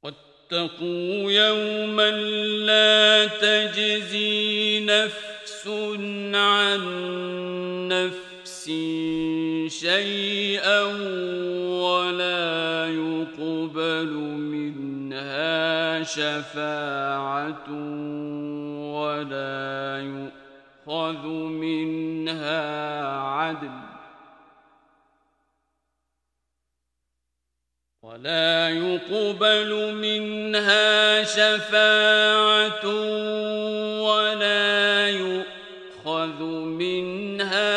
واتقوا يوما لا تجزي نفس عن نفس شيئا ولا يقبل منها شفاعة ولا يؤخذ منها شفاعة ولا يؤخذ منها